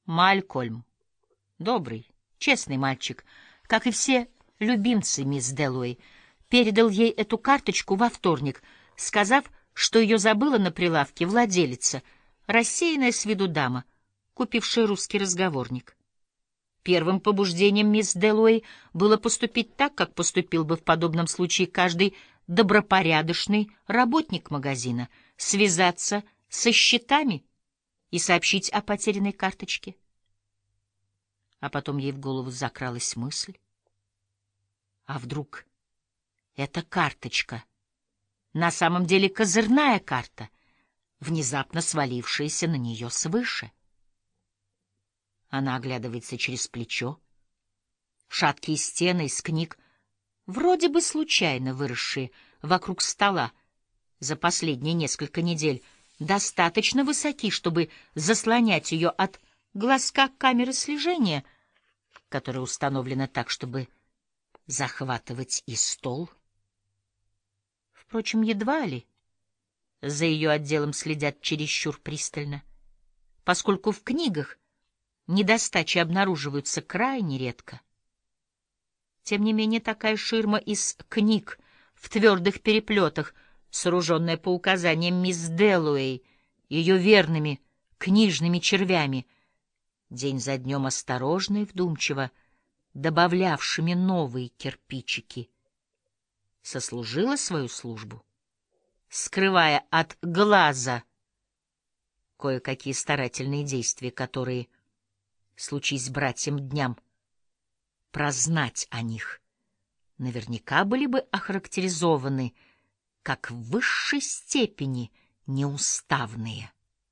Малькольм, добрый, честный мальчик, как и все любимцы мисс Дэллоуэй, передал ей эту карточку во вторник, сказав, что ее забыла на прилавке владелица, рассеянная с виду дама, купившая русский разговорник. Первым побуждением мисс Дэллоуэй было поступить так, как поступил бы в подобном случае каждый добропорядочный работник магазина — связаться со счетами и сообщить о потерянной карточке. А потом ей в голову закралась мысль: а вдруг эта карточка на самом деле козырная карта, внезапно свалившаяся на нее свыше? Она оглядывается через плечо. Шаткие стены из книг, вроде бы случайно выросшие вокруг стола за последние несколько недель, достаточно высоки, чтобы заслонять ее от глазка камеры слежения, которая установлена так, чтобы захватывать и стол. Впрочем, едва ли за ее отделом следят чересчур пристально, поскольку в книгах недостачи обнаруживаются крайне редко. Тем не менее, такая ширма из книг в твердых переплетах, сооруженная по указаниям мисс Дэллоуэй, ее верными книжными червями, день за днем осторожно и вдумчиво добавлявшими новые кирпичики, сослужила свою службу, скрывая от глаза кое-какие старательные действия, которые, случись братьям дням прознать о них, наверняка были бы охарактеризованы как в высшей степени неуставные.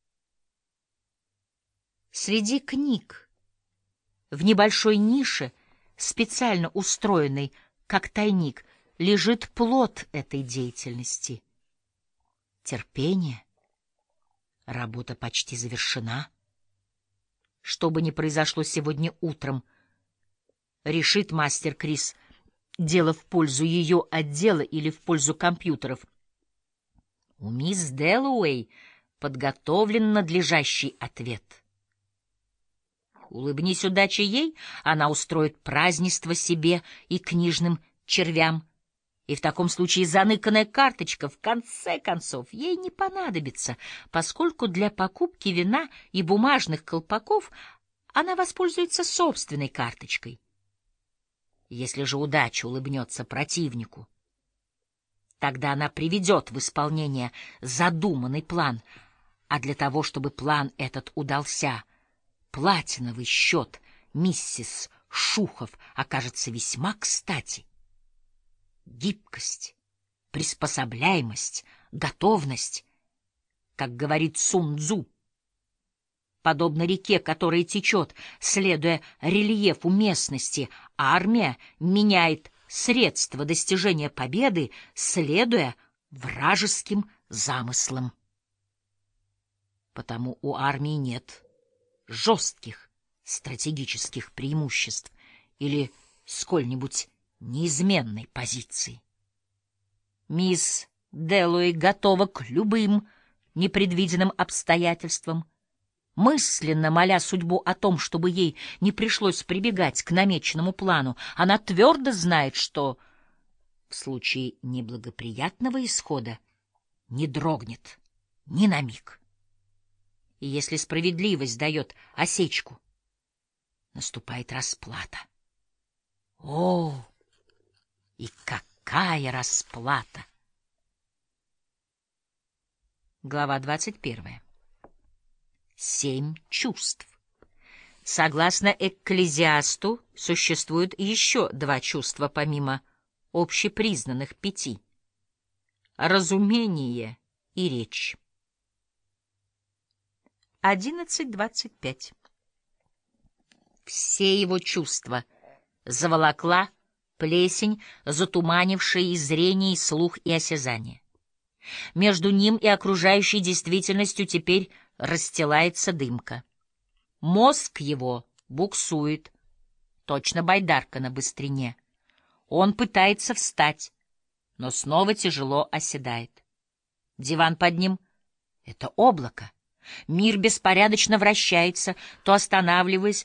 Среди книг, в небольшой нише, специально устроенной как тайник, лежит плод этой деятельности. Терпение. Работа почти завершена. Что бы ни произошло сегодня утром, решит мастер Крис дело в пользу ее отдела или в пользу компьютеров, у мисс Дэллоуэй подготовлен надлежащий ответ. Улыбнись удача ей, она устроит празднество себе и книжным червям, и в таком случае заныканная карточка в конце концов ей не понадобится, поскольку для покупки вина и бумажных колпаков она воспользуется собственной карточкой. Если же удача улыбнется противнику, тогда она приведет в исполнение задуманный план, а для того, чтобы план этот удался, платиновый счет миссис Шухов окажется весьма кстати. Гибкость, приспособляемость, готовность, как говорит Сун Цзу, подобно реке, которая течет, следуя рельефу местности, армия меняет средства достижения победы, следуя вражеским замыслам. Потому у армии нет жестких стратегических преимуществ или сколь-нибудь неизменной позиции. Мисс Дэллоуэй готова к любым непредвиденным обстоятельствам, мысленно моля судьбу о том, чтобы ей не пришлось прибегать к намеченному плану. Она твердо знает, что в случае неблагоприятного исхода не дрогнет ни на миг. И если справедливость дает осечку, наступает расплата. О, и какая расплата! Глава 21. 7 чувств. Согласно Экклезиасту, существует еще 2 чувства, помимо общепризнанных 5: разумение и речь. 11:25. Все его чувства заволокла плесень, затуманившая и зрение, и слух, и осязание. Между ним и окружающей действительностью теперь расстилается дымка. Мозг его буксует, точно байдарка на быстрине. Он пытается встать, но снова тяжело оседает. Диван под ним — это облако. Мир беспорядочно вращается, то останавливаясь,